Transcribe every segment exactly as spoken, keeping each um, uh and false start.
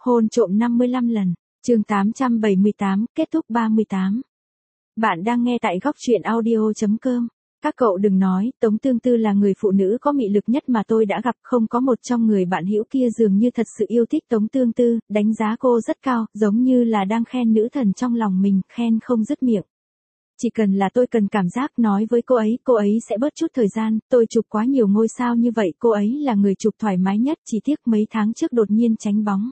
Hôn trộm năm mươi lăm lần, chương tám trăm bảy mươi tám, kết thúc ba mươi tám. Bạn đang nghe tại góc truyện audio.com. Các cậu đừng nói, Tống Tương Tư là người phụ nữ có mị lực nhất mà tôi đã gặp, không có một trong người bạn hữu kia dường như thật sự yêu thích Tống Tương Tư, đánh giá cô rất cao, giống như là đang khen nữ thần trong lòng mình, khen không dứt miệng. Chỉ cần là tôi cần cảm giác nói với cô ấy, cô ấy sẽ bớt chút thời gian, tôi chụp quá nhiều ngôi sao như vậy, cô ấy là người chụp thoải mái nhất, chỉ tiếc mấy tháng trước đột nhiên tránh bóng.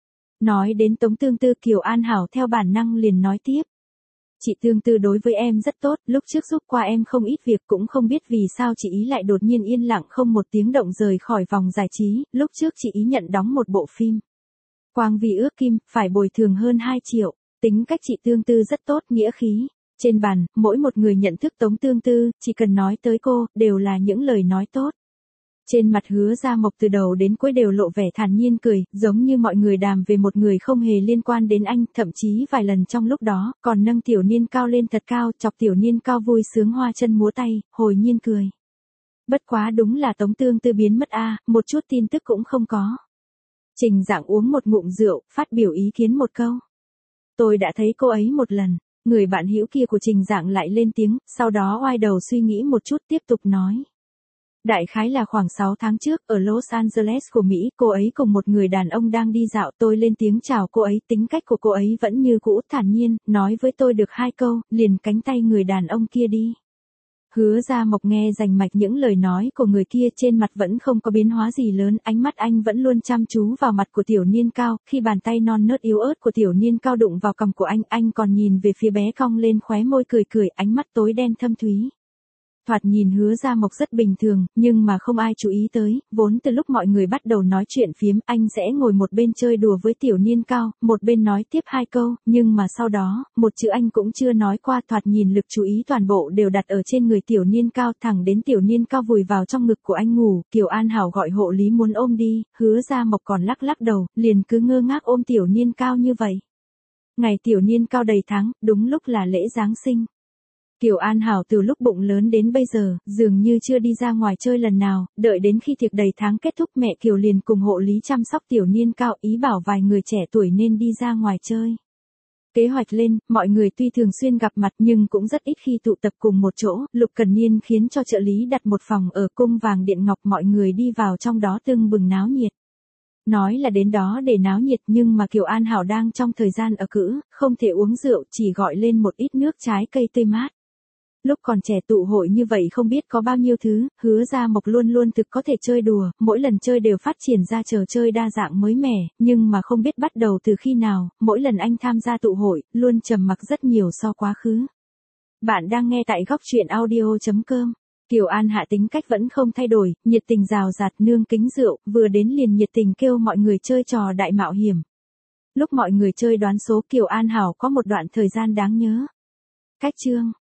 Nói đến Tống Tương Tư, Kiều An Hảo theo bản năng liền nói tiếp. Chị Tương Tư đối với em rất tốt, lúc trước giúp qua em không ít việc, cũng không biết vì sao chị ý lại đột nhiên yên lặng không một tiếng động rời khỏi vòng giải trí, lúc trước chị ý nhận đóng một bộ phim. Quang vì ước kim, phải bồi thường hơn hai triệu, tính cách chị Tương Tư rất tốt, nghĩa khí. Trên bàn, mỗi một người nhận thức Tống Tương Tư, chỉ cần nói tới cô, đều là những lời nói tốt. Trên mặt Hứa Gia Mộc từ đầu đến cuối đều lộ vẻ thản nhiên cười, giống như mọi người đàm về một người không hề liên quan đến anh, thậm chí vài lần trong lúc đó, còn nâng Tiểu Niên Cao lên thật cao, chọc Tiểu Niên Cao vui sướng hoa chân múa tay, hồi nhiên cười. Bất quá đúng là Tống Tương Tư biến mất a, một chút tin tức cũng không có. Trình Dạng uống một ngụm rượu, phát biểu ý kiến một câu. Tôi đã thấy cô ấy một lần. Người bạn hữu kia của Trình Dạng lại lên tiếng, sau đó oai đầu suy nghĩ một chút tiếp tục nói. Đại khái là khoảng sáu tháng trước, ở Los Angeles của Mỹ, cô ấy cùng một người đàn ông đang đi dạo, tôi lên tiếng chào cô ấy, tính cách của cô ấy vẫn như cũ thản nhiên, nói với tôi được hai câu, liền cánh tay người đàn ông kia đi. Hứa Gia Mộc nghe rành mạch những lời nói của người kia, trên mặt vẫn không có biến hóa gì lớn, ánh mắt anh vẫn luôn chăm chú vào mặt của Tiểu Niên Cao, khi bàn tay non nớt yếu ớt của Tiểu Niên Cao đụng vào cằm của anh, anh còn nhìn về phía bé cong lên khóe môi cười cười, ánh mắt tối đen thâm thúy. Thoạt nhìn Hứa Gia Mộc rất bình thường, nhưng mà không ai chú ý tới, vốn từ lúc mọi người bắt đầu nói chuyện phiếm, anh sẽ ngồi một bên chơi đùa với Tiểu Niên Cao, một bên nói tiếp hai câu, nhưng mà sau đó, một chữ anh cũng chưa nói qua, thoạt nhìn lực chú ý toàn bộ đều đặt ở trên người Tiểu Niên Cao, thẳng đến Tiểu Niên Cao vùi vào trong ngực của anh ngủ, Kiều An Hảo gọi hộ lý muốn ôm đi, Hứa Gia Mộc còn lắc lắc đầu, liền cứ ngơ ngác ôm Tiểu Niên Cao như vậy. Ngày Tiểu Niên Cao đầy tháng, đúng lúc là lễ Giáng sinh. Kiều An Hảo từ lúc bụng lớn đến bây giờ, dường như chưa đi ra ngoài chơi lần nào, đợi đến khi tiệc đầy tháng kết thúc mẹ Kiều liền cùng hộ lý chăm sóc Tiểu Niên Cao, ý bảo vài người trẻ tuổi nên đi ra ngoài chơi. Kế hoạch lên, mọi người tuy thường xuyên gặp mặt nhưng cũng rất ít khi tụ tập cùng một chỗ, Lục Cần Niên khiến cho trợ lý đặt một phòng ở cung vàng điện ngọc, mọi người đi vào trong đó tưng bừng náo nhiệt. Nói là đến đó để náo nhiệt nhưng mà Kiều An Hảo đang trong thời gian ở cữ, không thể uống rượu, chỉ gọi lên một ít nước trái cây tươi mát. Lúc còn trẻ tụ hội như vậy không biết có bao nhiêu thứ, Hứa Gia Mộc luôn luôn thực có thể chơi đùa, mỗi lần chơi đều phát triển ra trò chơi đa dạng mới mẻ, nhưng mà không biết bắt đầu từ khi nào, mỗi lần anh tham gia tụ hội, luôn trầm mặc rất nhiều so quá khứ. Bạn đang nghe tại góc truyện audio.com. Kiều An Hạ tính cách vẫn không thay đổi, nhiệt tình rào rạt, nương kính rượu, vừa đến liền nhiệt tình kêu mọi người chơi trò đại mạo hiểm. Lúc mọi người chơi đoán số, Kiều An Hảo có một đoạn thời gian đáng nhớ. Cách chương